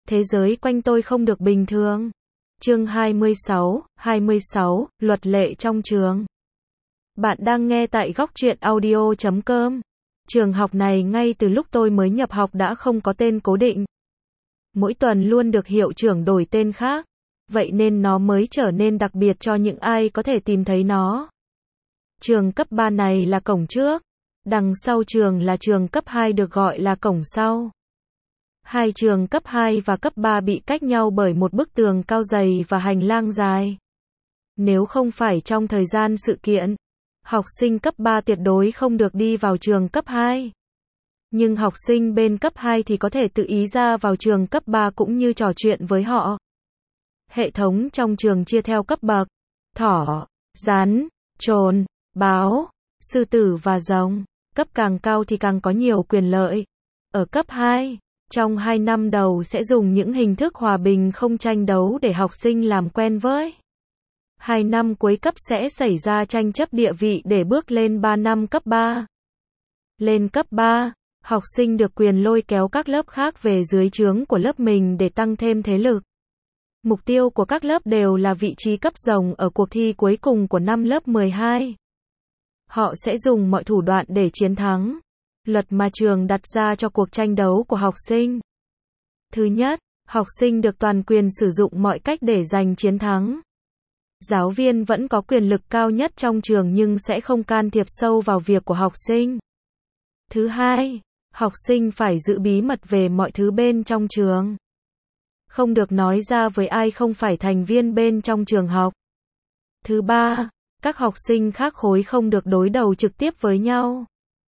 Thế giới quanh tôi không được bình thường. Chương 26, luật lệ trong trường. Bạn đang nghe tại góc truyện audio.com. Trường học này ngay từ lúc tôi mới nhập học đã không có tên cố định. Mỗi tuần luôn được hiệu trưởng đổi tên khác. Vậy nên nó mới trở nên đặc biệt cho những ai có thể tìm thấy nó. Trường cấp 3 này là cổng trước. Đằng sau trường là trường cấp 2 được gọi là cổng sau. Hai trường cấp 2 và cấp 3 bị cách nhau bởi một bức tường cao dày và hành lang dài. Nếu không phải trong thời gian sự kiện, học sinh cấp 3 tuyệt đối không được đi vào trường cấp 2. Nhưng học sinh bên cấp 2 thì có thể tự ý ra vào trường cấp 3 cũng như trò chuyện với họ. Hệ thống trong trường chia theo cấp bậc: thỏ, rắn, trồn, báo, sư tử và rồng. Cấp càng cao thì càng có nhiều quyền lợi. Ở cấp 2, trong 2 năm đầu sẽ dùng những hình thức hòa bình không tranh đấu để học sinh làm quen với. 2 năm cuối cấp sẽ xảy ra tranh chấp địa vị để bước lên 3 năm cấp 3. Lên cấp 3, học sinh được quyền lôi kéo các lớp khác về dưới trướng của lớp mình để tăng thêm thế lực. Mục tiêu của các lớp đều là vị trí cấp rồng ở cuộc thi cuối cùng của năm lớp 12. Họ sẽ dùng mọi thủ đoạn để chiến thắng. Luật mà trường đặt ra cho cuộc tranh đấu của học sinh. Thứ nhất, học sinh được toàn quyền sử dụng mọi cách để giành chiến thắng. Giáo viên vẫn có quyền lực cao nhất trong trường nhưng sẽ không can thiệp sâu vào việc của học sinh. Thứ hai, học sinh phải giữ bí mật về mọi thứ bên trong trường. Không được nói ra với ai không phải thành viên bên trong trường học. Thứ ba, các học sinh khác khối không được đối đầu trực tiếp với nhau.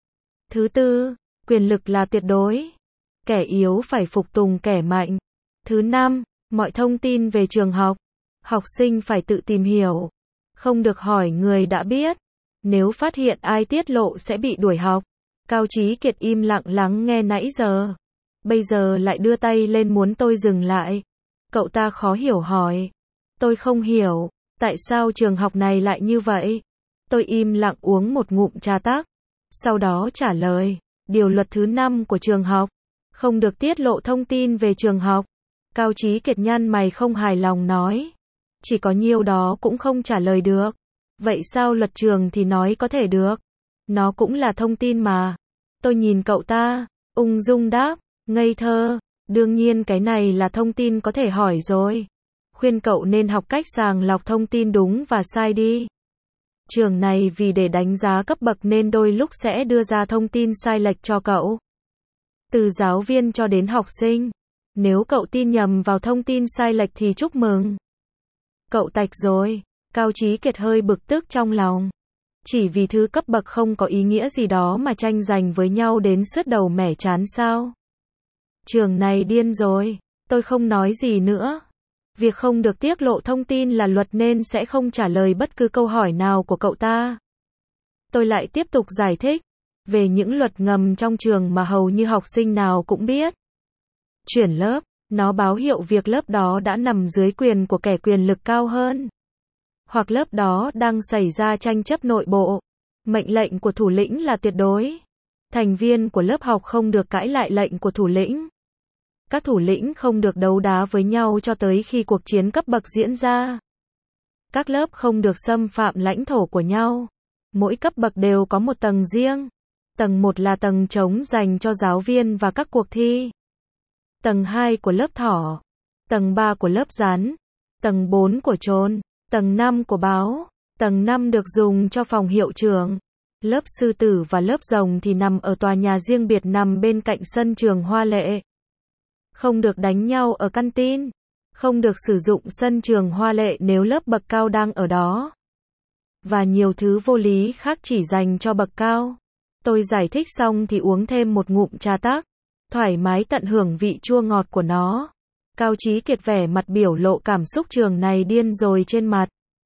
Thứ tư, quyền lực là tuyệt đối. Kẻ yếu phải phục tùng kẻ mạnh. Thứ năm, mọi thông tin về trường học, học sinh phải tự tìm hiểu. Không được hỏi người đã biết. Nếu phát hiện ai tiết lộ sẽ bị đuổi học. Cao Chí Kiệt im lặng lắng nghe nãy giờ. Bây giờ lại đưa tay lên muốn tôi dừng lại. Cậu ta khó hiểu hỏi. Tôi không hiểu, tại sao trường học này lại như vậy? Tôi im lặng uống một ngụm trà tắc. Sau đó trả lời, điều luật thứ 5 của trường học, không được tiết lộ thông tin về trường học. Cao Chí Kiệt nhăn mày không hài lòng nói, chỉ có nhiêu đó cũng không trả lời được. Vậy sao luật trường thì nói có thể được? Nó cũng là thông tin mà. Tôi nhìn cậu ta, ung dung đáp, ngây thơ, đương nhiên cái này là thông tin có thể hỏi rồi. Khuyên cậu nên học cách sàng lọc thông tin đúng và sai đi. Trường này vì để đánh giá cấp bậc nên đôi lúc sẽ đưa ra thông tin sai lệch cho cậu. Từ giáo viên cho đến học sinh. Nếu cậu tin nhầm vào thông tin sai lệch thì chúc mừng. Cậu tạch rồi. Cao Chí Kiệt hơi bực tức trong lòng. Chỉ vì thứ cấp bậc không có ý nghĩa gì đó mà tranh giành với nhau đến sứt đầu mẻ trán sao? Trường này điên rồi. Tôi không nói gì nữa. Việc không được tiết lộ thông tin là luật nên sẽ không trả lời bất cứ câu hỏi nào của cậu ta. Tôi lại tiếp tục giải thích về những luật ngầm trong trường mà hầu như học sinh nào cũng biết. Chuyển lớp, nó báo hiệu việc lớp đó đã nằm dưới quyền của kẻ quyền lực cao hơn. Hoặc lớp đó đang xảy ra tranh chấp nội bộ. Mệnh lệnh của thủ lĩnh là tuyệt đối. Thành viên của lớp học không được cãi lại lệnh của thủ lĩnh. Các thủ lĩnh không được đấu đá với nhau cho tới khi cuộc chiến cấp bậc diễn ra. Các lớp không được xâm phạm lãnh thổ của nhau. Mỗi cấp bậc đều có một tầng riêng. Tầng 1 là tầng trống dành cho giáo viên và các cuộc thi. Tầng 2 của lớp thỏ. Tầng 3 của lớp rắn. Tầng 4 của trồn. Tầng 5 của báo. Tầng 5 được dùng cho phòng hiệu trưởng. Lớp sư tử và lớp rồng thì nằm ở tòa nhà riêng biệt nằm bên cạnh sân trường Hoa Lệ. Không được đánh nhau ở căn tin. Không được sử dụng sân trường Hoa Lệ nếu lớp bậc cao đang ở đó. Và nhiều thứ vô lý khác chỉ dành cho bậc cao. Tôi giải thích xong thì uống thêm một ngụm trà tắc. Thoải mái tận hưởng vị chua ngọt của nó. Cao Chí Kiệt vẻ mặt biểu lộ cảm xúc trường này điên rồi trên mặt.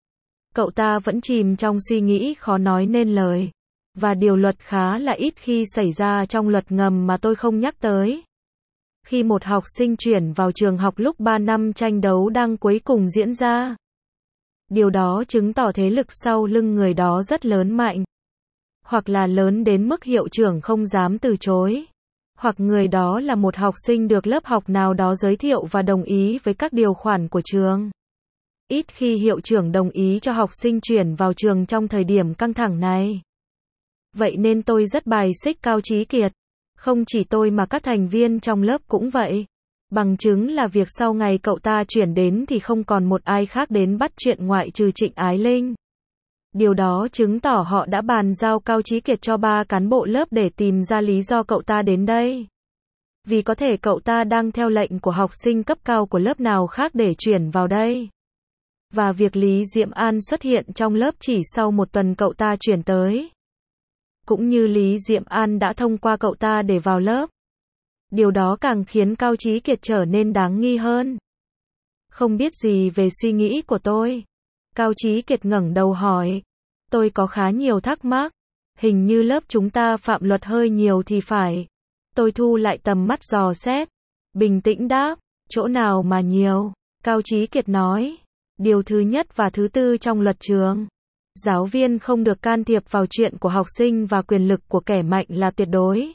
Cậu ta vẫn chìm trong suy nghĩ khó nói nên lời. Và điều luật khá là ít khi xảy ra trong luật ngầm mà tôi không nhắc tới. Khi một học sinh chuyển vào trường học lúc 3 năm tranh đấu đang cuối cùng diễn ra. Điều đó chứng tỏ thế lực sau lưng người đó rất lớn mạnh. Hoặc là lớn đến mức hiệu trưởng không dám từ chối. hoặc người đó là một học sinh được lớp học nào đó giới thiệu và đồng ý với các điều khoản của trường. Ít khi hiệu trưởng đồng ý cho học sinh chuyển vào trường trong thời điểm căng thẳng này. Vậy nên tôi rất bài xích Cao Chí Kiệt. Không chỉ tôi mà các thành viên trong lớp cũng vậy. Bằng chứng là việc sau ngày cậu ta chuyển đến thì không còn một ai khác đến bắt chuyện ngoại trừ Trịnh Ái Linh. Điều đó chứng tỏ họ đã bàn giao Cao Chí Kiệt cho 3 cán bộ lớp để tìm ra lý do cậu ta đến đây. Vì có thể cậu ta đang theo lệnh của học sinh cấp cao của lớp nào khác để chuyển vào đây. Và việc Lý Diệm An xuất hiện trong lớp chỉ sau 1 tuần cậu ta chuyển tới. Cũng như Lý Diệm An đã thông qua cậu ta để vào lớp. Điều đó càng khiến Cao Chí Kiệt trở nên đáng nghi hơn. Không biết gì về suy nghĩ của tôi. Cao Chí Kiệt ngẩng đầu hỏi. Tôi có khá nhiều thắc mắc. Hình như lớp chúng ta phạm luật hơi nhiều thì phải. Tôi thu lại tầm mắt dò xét. Bình tĩnh đáp. Chỗ nào mà nhiều? Cao Chí Kiệt nói. Điều thứ nhất và thứ tư trong luật trường. Giáo viên không được can thiệp vào chuyện của học sinh và quyền lực của kẻ mạnh là tuyệt đối.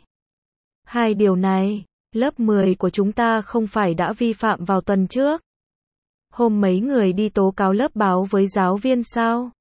2 điều này, lớp 10 của chúng ta không phải đã vi phạm vào tuần trước. Hôm mấy người đi tố cáo lớp báo với giáo viên sao?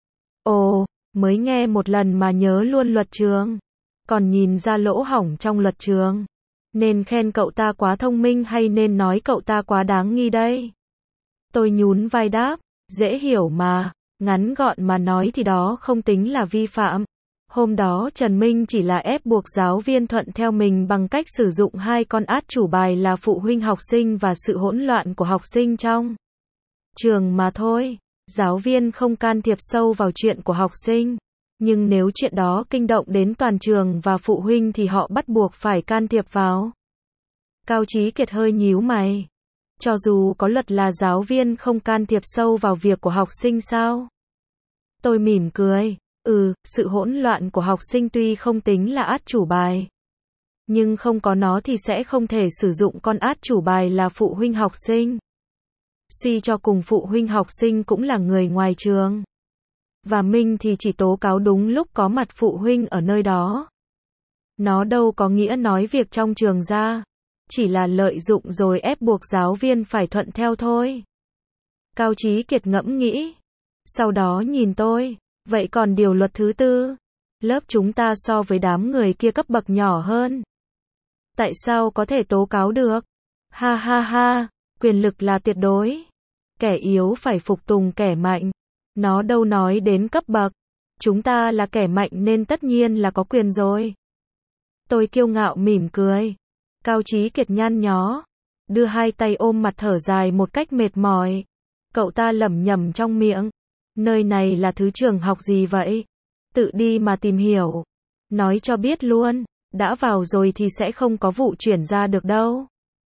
Ồ, mới nghe một lần mà nhớ luôn luật trường. Còn nhìn ra lỗ hổng trong luật trường. Nên khen cậu ta quá thông minh hay nên nói cậu ta quá đáng nghi đây? Tôi nhún vai đáp, dễ hiểu mà, ngắn gọn mà nói thì đó không tính là vi phạm. Hôm đó Trần Minh chỉ là ép buộc giáo viên thuận theo mình bằng cách sử dụng 2 con át chủ bài là phụ huynh học sinh và sự hỗn loạn của học sinh trong trường mà thôi. Giáo viên không can thiệp sâu vào chuyện của học sinh. Nhưng nếu chuyện đó kinh động đến toàn trường và phụ huynh thì họ bắt buộc phải can thiệp vào. Cao Chí Kiệt hơi nhíu mày. Cho dù có luật là giáo viên không can thiệp sâu vào việc của học sinh sao? Tôi mỉm cười. Sự hỗn loạn của học sinh tuy không tính là át chủ bài. Nhưng không có nó thì sẽ không thể sử dụng con át chủ bài là phụ huynh học sinh. Suy cho cùng phụ huynh học sinh cũng là người ngoài trường. Và Minh thì chỉ tố cáo đúng lúc có mặt phụ huynh ở nơi đó. Nó đâu có nghĩa nói việc trong trường ra. Chỉ là lợi dụng rồi ép buộc giáo viên phải thuận theo thôi. Cao Chí Kiệt ngẫm nghĩ. Sau đó nhìn tôi. Vậy còn điều luật thứ tư? Lớp chúng ta so với đám người kia cấp bậc nhỏ hơn. Tại sao có thể tố cáo được? Ha ha ha, quyền lực là tuyệt đối. Kẻ yếu phải phục tùng kẻ mạnh. Nó đâu nói đến cấp bậc. Chúng ta là kẻ mạnh nên tất nhiên là có quyền rồi. Tôi kiêu ngạo mỉm cười. Cao Chí Kiệt nhăn nhó. Đưa 2 tay ôm mặt thở dài một cách mệt mỏi. Cậu ta lẩm nhẩm trong miệng. Nơi này là thứ trường học gì vậy? Tự đi mà tìm hiểu. Nói cho biết luôn. Đã vào rồi thì sẽ không có vụ chuyển ra được đâu.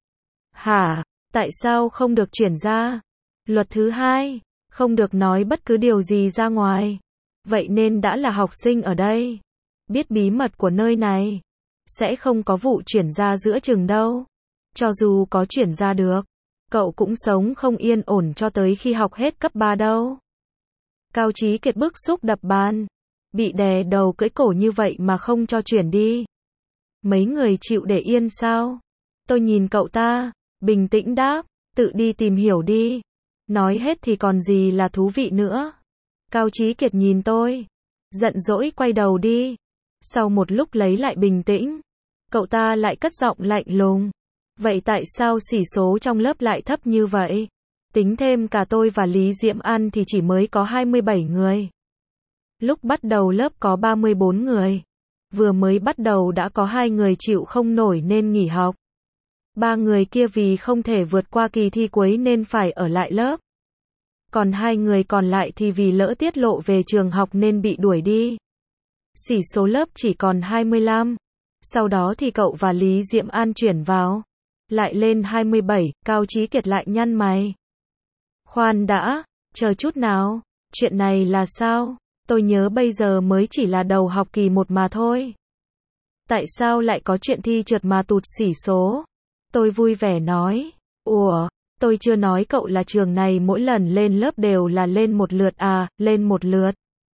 Hả? Tại sao không được chuyển ra? Luật thứ 2. Không được nói bất cứ điều gì ra ngoài. Vậy nên đã là học sinh ở đây. Biết bí mật của nơi này. Sẽ không có vụ chuyển ra giữa chừng đâu. Cho dù có chuyển ra được. Cậu cũng sống không yên ổn cho tới khi học hết cấp 3 đâu. Cao Chí Kiệt bức xúc đập bàn. Bị đè đầu cưỡi cổ như vậy mà không cho chuyển đi. Mấy người chịu để yên sao? Tôi nhìn cậu ta. Bình tĩnh đáp. Tự đi tìm hiểu đi. Nói hết thì còn gì là thú vị nữa. Cao Chí Kiệt nhìn tôi. Giận dỗi quay đầu đi. Sau một lúc lấy lại bình tĩnh. Cậu ta lại cất giọng lạnh lùng. Vậy tại sao sĩ số trong lớp lại thấp như vậy? Tính thêm cả tôi và Lý Diệm An thì chỉ mới có 27 người. Lúc bắt đầu lớp có 34 người. Vừa mới bắt đầu đã có 2 người chịu không nổi nên nghỉ học. 3 người kia vì không thể vượt qua kỳ thi cuối nên phải ở lại lớp. Còn 2 người còn lại thì vì lỡ tiết lộ về trường học nên bị đuổi đi. Sĩ số lớp chỉ còn 25. Sau đó thì cậu và Lý Diệm An chuyển vào. Lại lên 27, Cao Chí Kiệt lại nhăn mày. Khoan đã, chờ chút nào, chuyện này là sao? Tôi nhớ bây giờ mới chỉ là đầu học kỳ 1 mà thôi. Tại sao lại có chuyện thi trượt mà tụt sĩ số? Tôi vui vẻ nói. Ủa, tôi chưa nói cậu là trường này mỗi lần lên lớp đều là lên một lượt à, lên một lượt.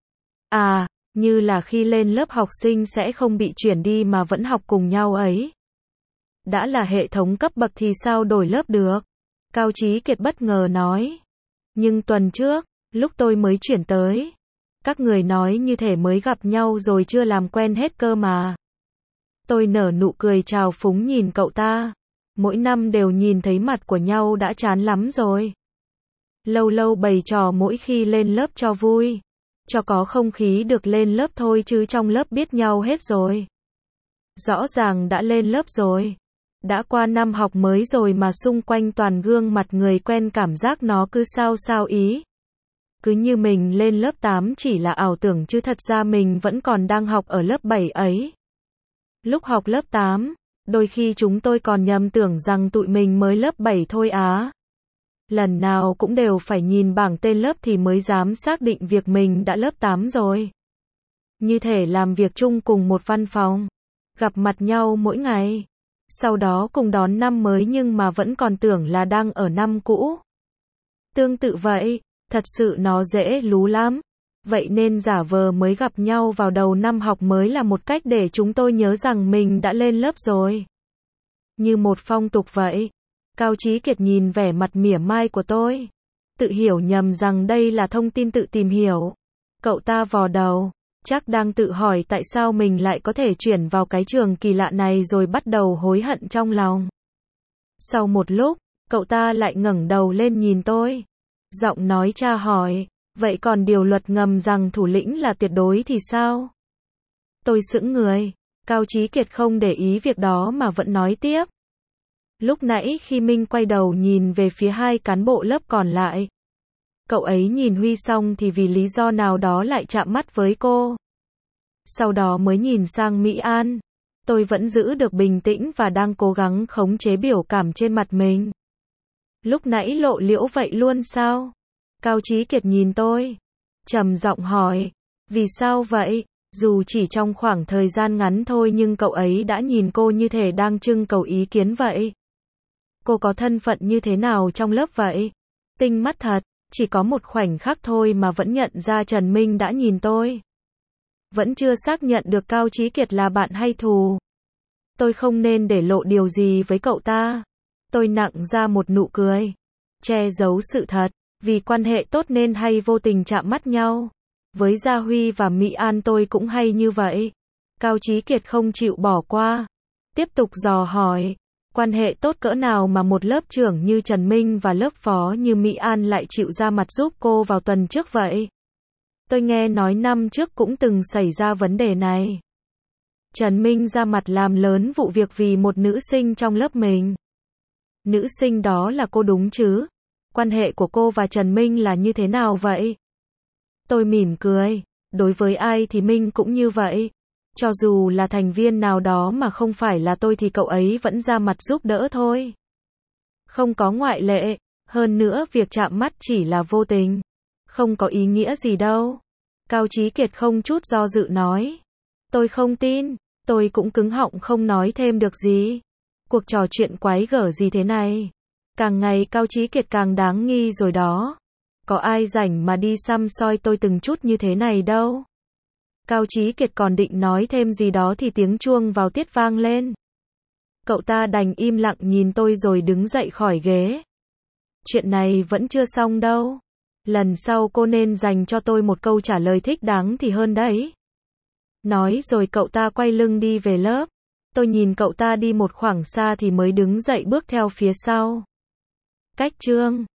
À, như là khi lên lớp học sinh sẽ không bị chuyển đi mà vẫn học cùng nhau ấy. Đã là hệ thống cấp bậc thì sao đổi lớp được? Cao Chí Kiệt bất ngờ nói. Nhưng tuần trước, lúc tôi mới chuyển tới, các người nói như thể mới gặp nhau rồi chưa làm quen hết cơ mà. Tôi nở nụ cười trào phúng nhìn cậu ta. Mỗi năm đều nhìn thấy mặt của nhau đã chán lắm rồi. Lâu lâu bày trò mỗi khi lên lớp cho vui. Cho có không khí được lên lớp thôi chứ trong lớp biết nhau hết rồi. Rõ ràng đã lên lớp rồi. Đã qua năm học mới rồi mà xung quanh toàn gương mặt người quen, cảm giác nó cứ sao sao ý. Cứ như mình lên lớp 8 chỉ là ảo tưởng chứ thật ra mình vẫn còn đang học ở lớp 7 ấy. Lúc học lớp 8, đôi khi chúng tôi còn nhầm tưởng rằng tụi mình mới lớp 7 thôi á. Lần nào cũng đều phải nhìn bảng tên lớp thì mới dám xác định việc mình đã lớp 8 rồi. Như thể làm việc chung cùng một văn phòng, gặp mặt nhau mỗi ngày, sau đó cùng đón năm mới nhưng mà vẫn còn tưởng là đang ở năm cũ. Tương tự vậy, thật sự nó dễ lú lắm. Vậy nên giả vờ mới gặp nhau vào đầu năm học mới là một cách để chúng tôi nhớ rằng mình đã lên lớp rồi. Như một phong tục vậy. Cao Chí Kiệt nhìn vẻ mặt mỉa mai của tôi. Tự hiểu nhầm rằng đây là thông tin tự tìm hiểu. Cậu ta vò đầu, chắc đang tự hỏi tại sao mình lại có thể chuyển vào cái trường kỳ lạ này rồi bắt đầu hối hận trong lòng. Sau một lúc, cậu ta lại ngẩng đầu lên nhìn tôi. Giọng nói tra hỏi, vậy còn điều luật ngầm rằng thủ lĩnh là tuyệt đối thì sao? Tôi sững người. Cao Chí Kiệt không để ý việc đó mà vẫn nói tiếp. Lúc nãy khi Minh quay đầu nhìn về phía hai cán bộ lớp còn lại, cậu ấy nhìn Huy xong thì vì lý do nào đó lại chạm mắt với cô. Sau đó mới nhìn sang Mỹ An. Tôi vẫn giữ được bình tĩnh và đang cố gắng khống chế biểu cảm trên mặt mình. Lúc nãy lộ liễu vậy luôn sao? Cao Chí Kiệt nhìn tôi, trầm giọng hỏi, vì sao vậy? Dù chỉ trong khoảng thời gian ngắn thôi nhưng cậu ấy đã nhìn cô như thể đang trưng cầu ý kiến vậy. Cô có thân phận như thế nào trong lớp vậy? Tinh mắt thật, chỉ có một khoảnh khắc thôi mà vẫn nhận ra Trần Minh đã nhìn tôi. Vẫn chưa xác nhận được Cao Chí Kiệt là bạn hay thù. Tôi không nên để lộ điều gì với cậu ta. Tôi nặng ra một nụ cười, che giấu sự thật, vì quan hệ tốt nên hay vô tình chạm mắt nhau. Với Gia Huy và Mỹ An tôi cũng hay như vậy. Cao Chí Kiệt không chịu bỏ qua. Tiếp tục dò hỏi, quan hệ tốt cỡ nào mà một lớp trưởng như Trần Minh và lớp phó như Mỹ An lại chịu ra mặt giúp cô vào tuần trước vậy? Tôi nghe nói năm trước cũng từng xảy ra vấn đề này. Trần Minh ra mặt làm lớn vụ việc vì một nữ sinh trong lớp mình. Nữ sinh đó là cô đúng chứ? Quan hệ của cô và Trần Minh là như thế nào vậy? Tôi mỉm cười, đối với ai thì Minh cũng như vậy. Cho dù là thành viên nào đó mà không phải là tôi thì cậu ấy vẫn ra mặt giúp đỡ thôi. Không có ngoại lệ, hơn nữa việc chạm mắt chỉ là vô tình. Không có ý nghĩa gì đâu. Cao Chí Kiệt không chút do dự nói. Tôi không tin, tôi cũng cứng họng không nói thêm được gì. Cuộc trò chuyện quái gở gì thế này? Càng ngày Cao Chí Kiệt càng đáng nghi rồi đó. Có ai rảnh mà đi săm soi tôi từng chút như thế này đâu. Cao Chí Kiệt còn định nói thêm gì đó thì tiếng chuông vào tiết vang lên. Cậu ta đành im lặng nhìn tôi rồi đứng dậy khỏi ghế. Chuyện này vẫn chưa xong đâu. Lần sau cô nên dành cho tôi một câu trả lời thích đáng thì hơn đấy. Nói rồi cậu ta quay lưng đi về lớp. Tôi nhìn cậu ta đi một khoảng xa thì mới đứng dậy bước theo phía sau. Cách chương